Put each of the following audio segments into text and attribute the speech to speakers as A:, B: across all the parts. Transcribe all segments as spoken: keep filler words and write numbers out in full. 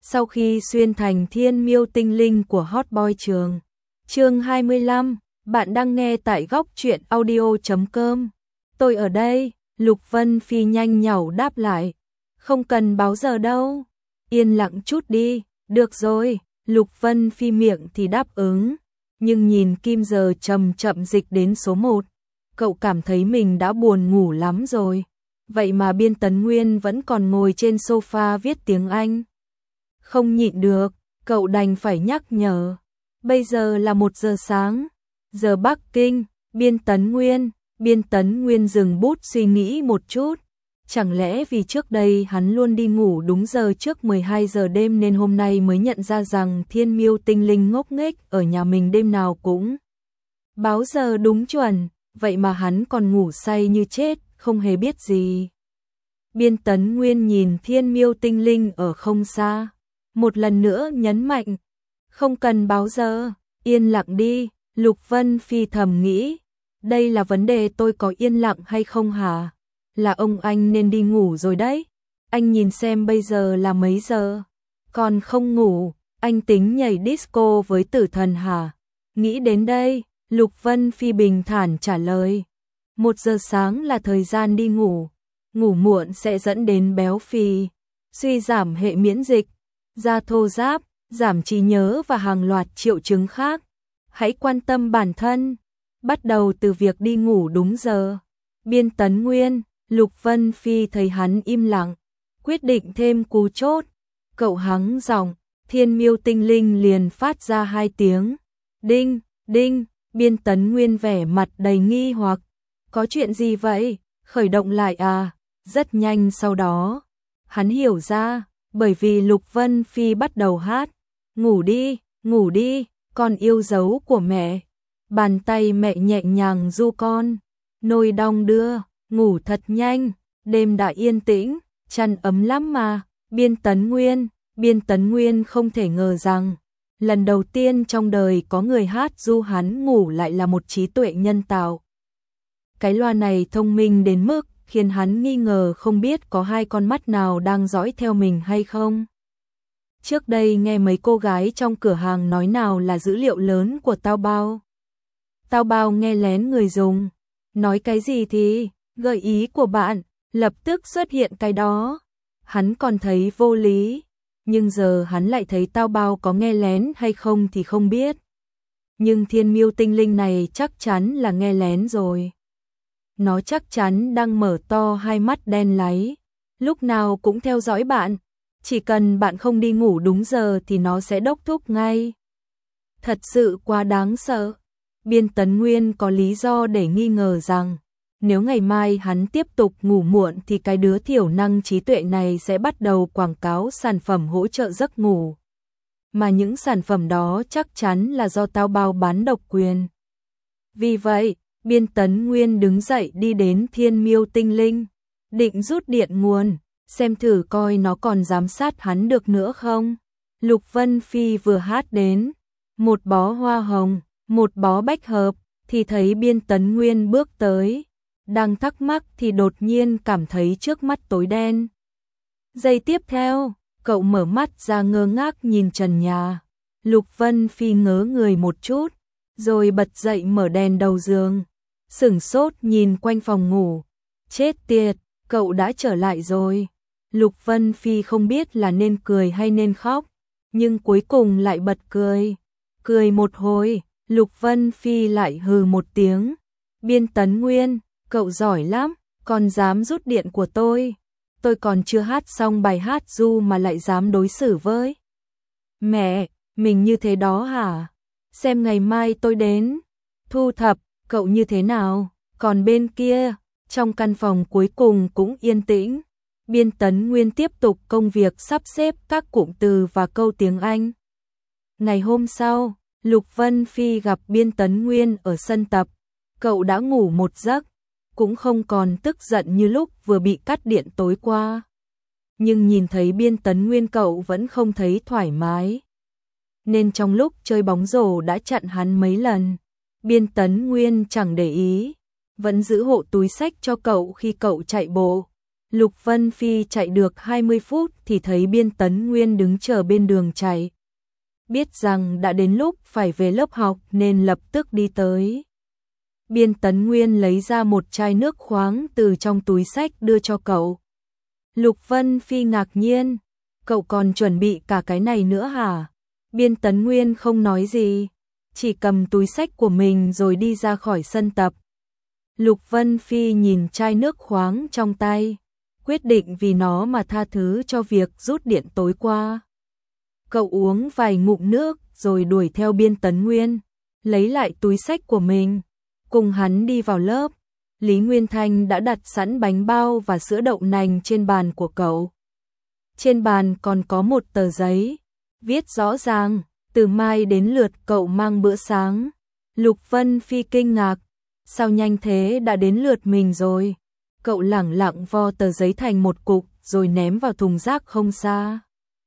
A: sau khi xuyên thành thiên miêu tinh linh của Hot Boy trường. Chương hai mươi lăm, bạn đang nghe tại góc truyện audio chấm com. Tôi ở đây, Lục Vân Phi nhanh nhảu đáp lại. Không cần báo giờ đâu. Yên lặng chút đi, được rồi. Lục Vân Phi miệng thì đáp ứng, nhưng nhìn kim giờ chậm chậm dịch đến số một, cậu cảm thấy mình đã buồn ngủ lắm rồi. Vậy mà Biên Tấn Nguyên vẫn còn ngồi trên sofa viết tiếng Anh. Không nhịn được, cậu đành phải nhắc nhở. Bây giờ là một giờ sáng, giờ Bắc Kinh. Biên Tấn Nguyên, Biên Tấn Nguyên dừng bút suy nghĩ một chút. Chẳng lẽ vì trước đây hắn luôn đi ngủ đúng giờ trước mười hai giờ đêm nên hôm nay mới nhận ra rằng thiên miêu tinh linh ngốc nghếch ở nhà mình đêm nào cũng báo giờ đúng chuẩn, vậy mà hắn còn ngủ say như chết, không hề biết gì. Biên Tấn Nguyên nhìn thiên miêu tinh linh ở không xa, một lần nữa nhấn mạnh, không cần báo giờ, yên lặng đi. Lục Vân Phi thầm nghĩ, đây là vấn đề tôi có yên lặng hay không hả? Là ông anh nên đi ngủ rồi đấy. Anh nhìn xem bây giờ là mấy giờ? Còn không ngủ, anh tính nhảy disco với tử thần hả? Nghĩ đến đây, Lục Vân Phi bình thản trả lời. Một giờ sáng là thời gian đi ngủ. Ngủ muộn sẽ dẫn đến béo phì, suy giảm hệ miễn dịch, da thô ráp, giảm trí nhớ và hàng loạt triệu chứng khác. Hãy quan tâm bản thân, bắt đầu từ việc đi ngủ đúng giờ. Biên Tấn Nguyên, Lục Vân Phi thấy hắn im lặng, quyết định thêm cú chốt. Cậu hắng giọng, thiên miêu tinh linh liền phát ra hai tiếng. Đinh, đinh. Biên Tấn Nguyên vẻ mặt đầy nghi hoặc. Có chuyện gì vậy? Khởi động lại à? Rất nhanh sau đó, hắn hiểu ra, bởi vì Lục Vân Phi bắt đầu hát. Ngủ đi, ngủ đi, con yêu dấu của mẹ. Bàn tay mẹ nhẹ nhàng du con, nôi đong đưa, ngủ thật nhanh, đêm đã yên tĩnh, chăn ấm lắm mà. Biên Tấn Nguyên, Biên Tấn Nguyên không thể ngờ rằng, lần đầu tiên trong đời có người hát du hắn ngủ lại là một trí tuệ nhân tạo. Cái loa này thông minh đến mức khiến hắn nghi ngờ không biết có hai con mắt nào đang dõi theo mình hay không. Trước đây nghe mấy cô gái trong cửa hàng nói nào là dữ liệu lớn của Taobao. Taobao nghe lén người dùng, nói cái gì thì gợi ý của bạn lập tức xuất hiện cái đó. Hắn còn thấy vô lý, nhưng giờ hắn lại thấy Taobao có nghe lén hay không thì không biết. Nhưng thiên miêu tinh linh này chắc chắn là nghe lén rồi. Nó chắc chắn đang mở to hai mắt đen láy, lúc nào cũng theo dõi bạn. Chỉ cần bạn không đi ngủ đúng giờ thì nó sẽ đốc thúc ngay. Thật sự quá đáng sợ. Biên Tấn Nguyên có lý do để nghi ngờ rằng, nếu ngày mai hắn tiếp tục ngủ muộn thì cái đứa thiểu năng trí tuệ này sẽ bắt đầu quảng cáo sản phẩm hỗ trợ giấc ngủ. Mà những sản phẩm đó chắc chắn là do Taobao bán độc quyền. Vì vậy, Biên Tấn Nguyên đứng dậy đi đến thiên miêu tinh linh, định rút điện nguồn, xem thử coi nó còn giám sát hắn được nữa không. Lục Vân Phi vừa hát đến, một bó hoa hồng, một bó bách hợp, thì thấy Biên Tấn Nguyên bước tới. Đang thắc mắc thì đột nhiên cảm thấy trước mắt tối đen. Giây tiếp theo, cậu mở mắt ra ngơ ngác nhìn trần nhà. Lục Vân Phi ngớ người một chút, rồi bật dậy mở đèn đầu giường. Sửng sốt nhìn quanh phòng ngủ. Chết tiệt, cậu đã trở lại rồi. Lục Vân Phi không biết là nên cười hay nên khóc, nhưng cuối cùng lại bật cười. Cười một hồi, Lục Vân Phi lại hừ một tiếng. Biên Tấn Nguyên, cậu giỏi lắm, còn dám rút điện của tôi. Tôi còn chưa hát xong bài hát du mà lại dám đối xử với mẹ mình như thế đó hả? Xem ngày mai tôi đến thu thập cậu như thế nào. Còn bên kia, trong căn phòng cuối cùng cũng yên tĩnh. Biên Tấn Nguyên tiếp tục công việc sắp xếp các cụm từ và câu tiếng Anh. Ngày hôm sau, Lục Vân Phi gặp Biên Tấn Nguyên ở sân tập. Cậu đã ngủ một giấc, cũng không còn tức giận như lúc vừa bị cắt điện tối qua. Nhưng nhìn thấy Biên Tấn Nguyên cậu vẫn không thấy thoải mái. Nên trong lúc chơi bóng rổ đã chặn hắn mấy lần. Biên Tấn Nguyên chẳng để ý, vẫn giữ hộ túi sách cho cậu khi cậu chạy bộ. Lục Vân Phi chạy được hai mươi phút thì thấy Biên Tấn Nguyên đứng chờ bên đường chạy. Biết rằng đã đến lúc phải về lớp học nên lập tức đi tới. Biên Tấn Nguyên lấy ra một chai nước khoáng từ trong túi xách đưa cho cậu. Lục Vân Phi ngạc nhiên, cậu còn chuẩn bị cả cái này nữa hả? Biên Tấn Nguyên không nói gì, chỉ cầm túi xách của mình rồi đi ra khỏi sân tập. Lục Vân Phi nhìn chai nước khoáng trong tay, quyết định vì nó mà tha thứ cho việc rút điện tối qua. Cậu uống vài ngụm nước rồi đuổi theo Biên Tấn Nguyên, lấy lại túi xách của mình, cùng hắn đi vào lớp. Lý Nguyên Thanh đã đặt sẵn bánh bao và sữa đậu nành trên bàn của cậu. Trên bàn còn có một tờ giấy, viết rõ ràng, từ mai đến lượt cậu mang bữa sáng. Lục Vân Phi kinh ngạc, sao nhanh thế đã đến lượt mình rồi. Cậu lẳng lặng vo tờ giấy thành một cục rồi ném vào thùng rác không xa.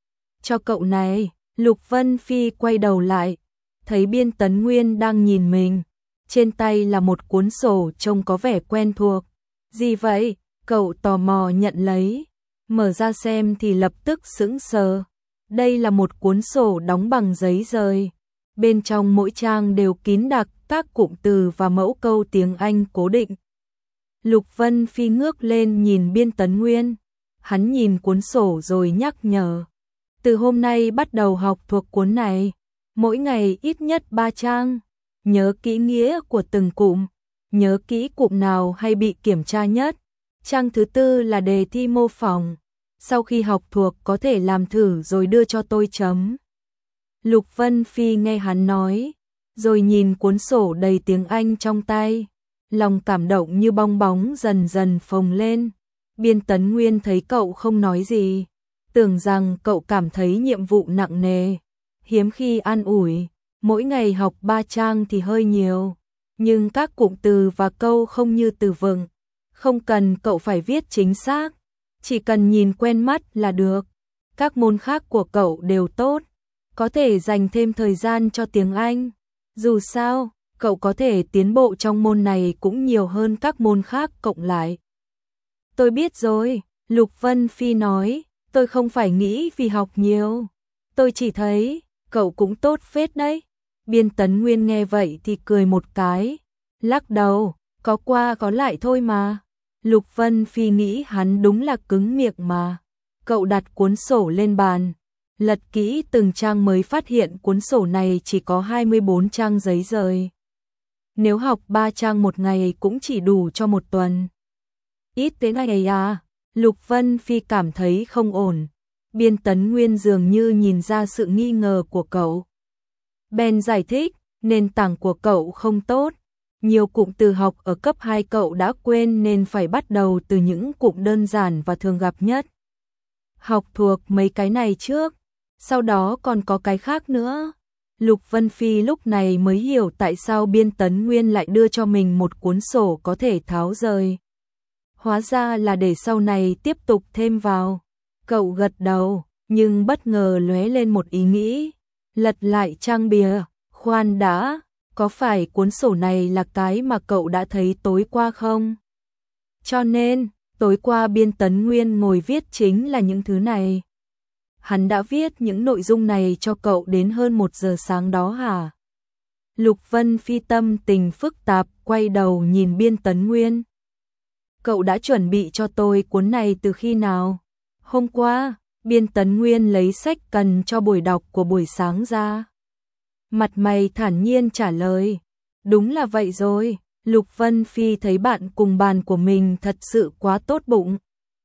A: Cho cậu này. Lục Vân Phi quay đầu lại, thấy Biên Tấn Nguyên đang nhìn mình. Trên tay là một cuốn sổ trông có vẻ quen thuộc. Gì vậy? Cậu tò mò nhận lấy. Mở ra xem thì lập tức sững sờ. Đây là một cuốn sổ đóng bằng giấy rời. Bên trong mỗi trang đều kín đặc các cụm từ và mẫu câu tiếng Anh cố định. Lục Vân Phi ngước lên nhìn Biên Tấn Nguyên. Hắn nhìn cuốn sổ rồi nhắc nhở. Từ hôm nay bắt đầu học thuộc cuốn này. Mỗi ngày ít nhất ba trang. Nhớ kỹ nghĩa của từng cụm. Nhớ kỹ cụm nào hay bị kiểm tra nhất. Trang thứ tư là đề thi mô phỏng. Sau khi học thuộc có thể làm thử rồi đưa cho tôi chấm. Lục Vân Phi nghe hắn nói, rồi nhìn cuốn sổ đầy tiếng Anh trong tay. Lòng cảm động như bong bóng dần dần phồng lên. Biên Tấn Nguyên thấy cậu không nói gì, tưởng rằng cậu cảm thấy nhiệm vụ nặng nề. Hiếm khi an ủi, mỗi ngày học ba trang thì hơi nhiều. Nhưng các cụm từ và câu không như từ vựng. Không cần cậu phải viết chính xác, chỉ cần nhìn quen mắt là được. Các môn khác của cậu đều tốt, có thể dành thêm thời gian cho tiếng Anh. Dù sao, cậu có thể tiến bộ trong môn này cũng nhiều hơn các môn khác cộng lại. Tôi biết rồi, Lục Vân Phi nói, tôi không phải nghĩ vì học nhiều. Tôi chỉ thấy, cậu cũng tốt phết đấy. Biên Tấn Nguyên nghe vậy thì cười một cái, lắc đầu, có qua có lại thôi mà. Lục Vân Phi nghĩ hắn đúng là cứng miệng mà. Cậu đặt cuốn sổ lên bàn, lật kỹ từng trang mới phát hiện cuốn sổ này chỉ có hai mươi bốn trang giấy rời. Nếu học ba trang một ngày cũng chỉ đủ cho một tuần. Ít thế này à? Lục Vân Phi cảm thấy không ổn. Biên Tấn Nguyên dường như nhìn ra sự nghi ngờ của cậu. Bèn giải thích, nền tảng của cậu không tốt. Nhiều cụm từ học ở cấp hai cậu đã quên nên phải bắt đầu từ những cụm đơn giản và thường gặp nhất. Học thuộc mấy cái này trước, sau đó còn có cái khác nữa. Lục Vân Phi lúc này mới hiểu tại sao Biên Tấn Nguyên lại đưa cho mình một cuốn sổ có thể tháo rời. Hóa ra là để sau này tiếp tục thêm vào. Cậu gật đầu, nhưng bất ngờ lóe lên một ý nghĩ. Lật lại trang bìa, khoan đã, có phải cuốn sổ này là cái mà cậu đã thấy tối qua không? Cho nên, tối qua Biên Tấn Nguyên ngồi viết chính là những thứ này. Hắn đã viết những nội dung này cho cậu đến hơn một giờ sáng đó hả? Lục Vân Phi tâm tình phức tạp, quay đầu nhìn Biên Tấn Nguyên. Cậu đã chuẩn bị cho tôi cuốn này từ khi nào? Hôm qua, Biên Tấn Nguyên lấy sách cần cho buổi đọc của buổi sáng ra. Mặt mày thản nhiên trả lời. Đúng là vậy rồi, Lục Vân Phi thấy bạn cùng bàn của mình thật sự quá tốt bụng.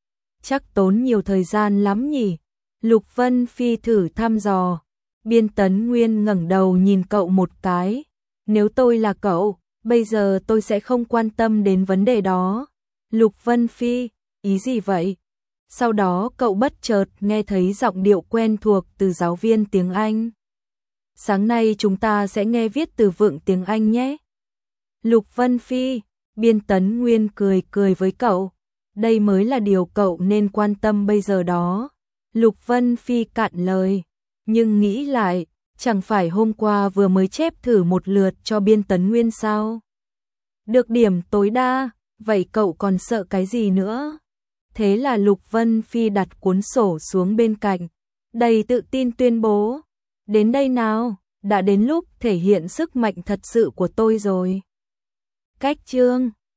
A: Chắc tốn nhiều thời gian lắm nhỉ? Lục Vân Phi thử thăm dò. Biên Tấn Nguyên ngẩng đầu nhìn cậu một cái. Nếu tôi là cậu, bây giờ tôi sẽ không quan tâm đến vấn đề đó. Lục Vân Phi, ý gì vậy? Sau đó cậu bất chợt nghe thấy giọng điệu quen thuộc từ giáo viên tiếng Anh. Sáng nay chúng ta sẽ nghe viết từ vựng tiếng Anh nhé. Lục Vân Phi, Biên Tấn Nguyên cười cười với cậu. Đây mới là điều cậu nên quan tâm bây giờ đó. Lục Vân Phi cạn lời, nhưng nghĩ lại, chẳng phải hôm qua vừa mới chép thử một lượt cho Biên Tấn Nguyên sao? Được điểm tối đa, vậy cậu còn sợ cái gì nữa? Thế là Lục Vân Phi đặt cuốn sổ xuống bên cạnh, đầy tự tin tuyên bố, đến đây nào, đã đến lúc thể hiện sức mạnh thật sự của tôi rồi. Cách chương